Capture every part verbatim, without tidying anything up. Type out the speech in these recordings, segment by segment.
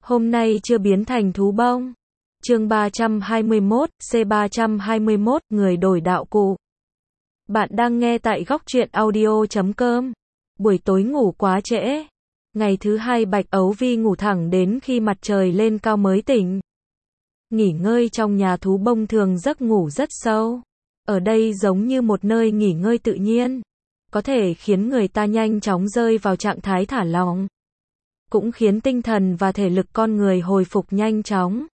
Hôm nay chưa biến thành thú bông. Chương ba trăm hai mươi mốt, C ba trăm hai mươi mốt, người đổi đạo cụ. Bạn đang nghe tại góc truyện audio chấm com. Buổi tối ngủ quá trễ. Ngày thứ hai Bạch Ấu Vi ngủ thẳng đến khi mặt trời lên cao mới tỉnh. Nghỉ ngơi trong nhà thú bông thường giấc ngủ rất sâu. Ở đây giống như một nơi nghỉ ngơi tự nhiên. Có thể khiến người ta nhanh chóng rơi vào trạng thái thả lỏng. Cũng khiến tinh thần và thể lực con người hồi phục nhanh chóng.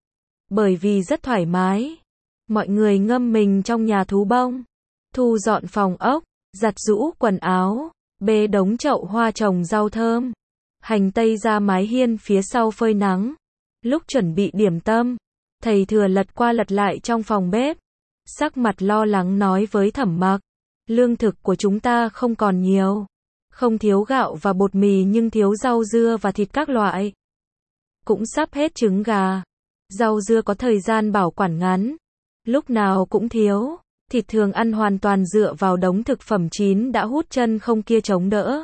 Bởi vì rất thoải mái. Mọi người ngâm mình trong nhà thú bông. Thu dọn phòng ốc, giặt giũ quần áo, bê đống chậu hoa trồng rau thơm. Hành tây ra mái hiên phía sau phơi nắng. Lúc chuẩn bị điểm tâm, thầy Thừa lật qua lật lại trong phòng bếp. Sắc mặt lo lắng nói với Thẩm Mặc, lương thực của chúng ta không còn nhiều. Không thiếu gạo và bột mì nhưng thiếu rau dưa và thịt các loại. Cũng sắp hết trứng gà. Rau dưa có thời gian bảo quản ngắn. Lúc nào cũng thiếu. Thịt thường ăn hoàn toàn dựa vào đống thực phẩm chín đã hút chân không kia chống đỡ.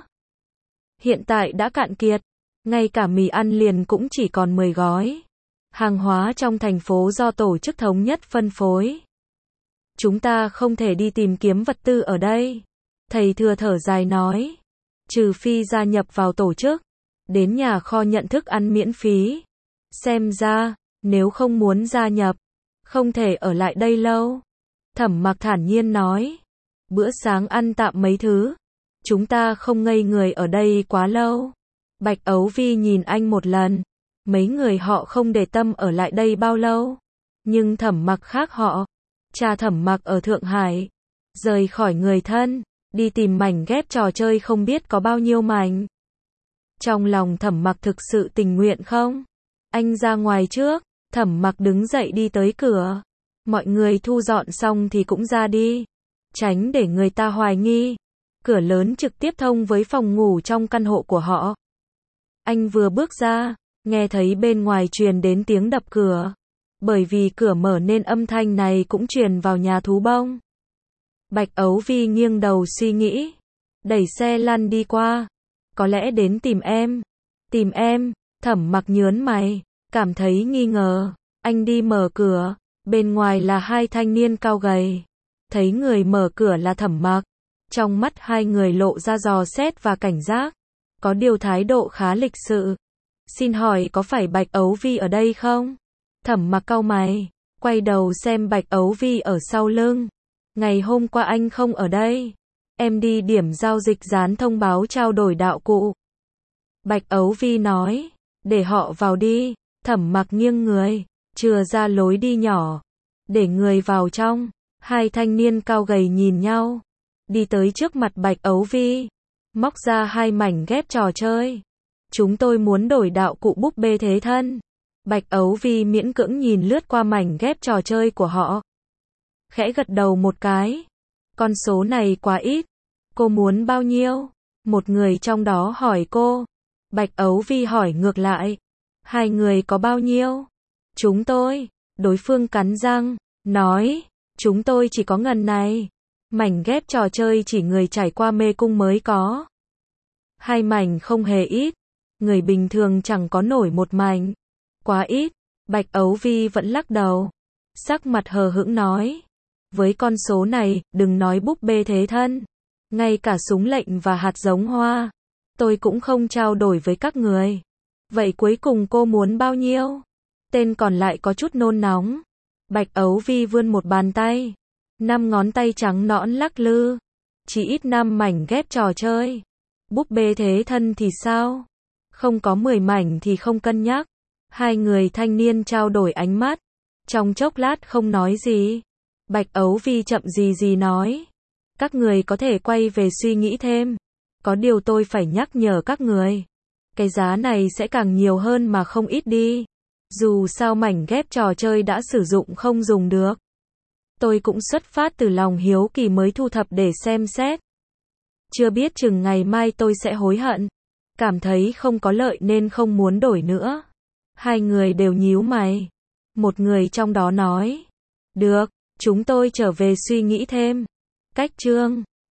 Hiện tại đã cạn kiệt. Ngay cả mì ăn liền cũng chỉ còn mười gói. Hàng hóa trong thành phố do tổ chức thống nhất phân phối. Chúng ta không thể đi tìm kiếm vật tư ở đây. Thầy Thừa thở dài nói. Trừ phi gia nhập vào tổ chức. Đến nhà kho nhận thức ăn miễn phí. Xem ra, nếu không muốn gia nhập, không thể ở lại đây lâu. Thẩm Mặc thản nhiên nói. Bữa sáng ăn tạm mấy thứ. Chúng ta không ngây người ở đây quá lâu. Bạch Ấu Vi nhìn anh một lần. Mấy người họ không để tâm ở lại đây bao lâu. Nhưng Thẩm Mặc khác họ. Cha Thẩm Mặc ở Thượng Hải. Rời khỏi người thân. Đi tìm mảnh ghép trò chơi không biết có bao nhiêu mảnh. Trong lòng Thẩm Mặc thực sự tình nguyện không? Anh ra ngoài trước. Thẩm Mặc đứng dậy đi tới cửa. Mọi người thu dọn xong thì cũng ra đi. Tránh để người ta hoài nghi. Cửa lớn trực tiếp thông với phòng ngủ trong căn hộ của họ. Anh vừa bước ra, nghe thấy bên ngoài truyền đến tiếng đập cửa. Bởi vì cửa mở nên âm thanh này cũng truyền vào nhà thú bông. Bạch Ấu Vi nghiêng đầu suy nghĩ. Đẩy xe lăn đi qua. Có lẽ đến tìm em. Tìm em? Thẩm Mặc nhớn mày. Cảm thấy nghi ngờ. Anh đi mở cửa. Bên ngoài là hai thanh niên cao gầy. Thấy người mở cửa là Thẩm Mặc. Trong mắt hai người lộ ra dò xét và cảnh giác. Có điều thái độ khá lịch sự. Xin hỏi có phải Bạch Ấu Vi ở đây không? Thẩm Mặc cau mày. Quay đầu xem Bạch Ấu Vi ở sau lưng. Ngày hôm qua anh không ở đây. Em đi điểm giao dịch dán thông báo trao đổi đạo cụ. Bạch Ấu Vi nói. Để họ vào đi. Thẩm Mặc nghiêng người. Chừa ra lối đi nhỏ. Để người vào trong. Hai thanh niên cao gầy nhìn nhau. Đi tới trước mặt Bạch Ấu Vi. Móc ra hai mảnh ghép trò chơi. Chúng tôi muốn đổi đạo cụ búp bê thế thân. Bạch Ấu Vi miễn cưỡng nhìn lướt qua mảnh ghép trò chơi của họ. Khẽ gật đầu một cái. Con số này quá ít. Cô muốn bao nhiêu? Một người trong đó hỏi cô. Bạch Ấu Vi hỏi ngược lại. Hai người có bao nhiêu? Chúng tôi. Đối phương cắn răng. Nói. Chúng tôi chỉ có ngần này. Mảnh ghép trò chơi chỉ người trải qua mê cung mới có. Hai mảnh không hề ít. Người bình thường chẳng có nổi một mảnh. Quá ít. Bạch Ấu Vi vẫn lắc đầu. Sắc mặt hờ hững nói. Với con số này, đừng nói búp bê thế thân. Ngay cả súng lệnh và hạt giống hoa. Tôi cũng không trao đổi với các người. Vậy cuối cùng cô muốn bao nhiêu? Tên còn lại có chút nôn nóng. Bạch Ấu Vi vươn một bàn tay. Năm ngón tay trắng nõn lắc lư. Chỉ ít năm mảnh ghép trò chơi. Búp bê thế thân thì sao? Không có mười mảnh thì không cân nhắc. Hai người thanh niên trao đổi ánh mắt. Trong chốc lát không nói gì. Bạch Ấu Vi chậm gì gì nói. Các người có thể quay về suy nghĩ thêm. Có điều tôi phải nhắc nhở các người. Cái giá này sẽ càng nhiều hơn mà không ít đi. Dù sao mảnh ghép trò chơi đã sử dụng không dùng được. Tôi cũng xuất phát từ lòng hiếu kỳ mới thu thập để xem xét. Chưa biết chừng ngày mai tôi sẽ hối hận. Cảm thấy không có lợi nên không muốn đổi nữa. Hai người đều nhíu mày. Một người trong đó nói. Được, chúng tôi trở về suy nghĩ thêm. Cách chương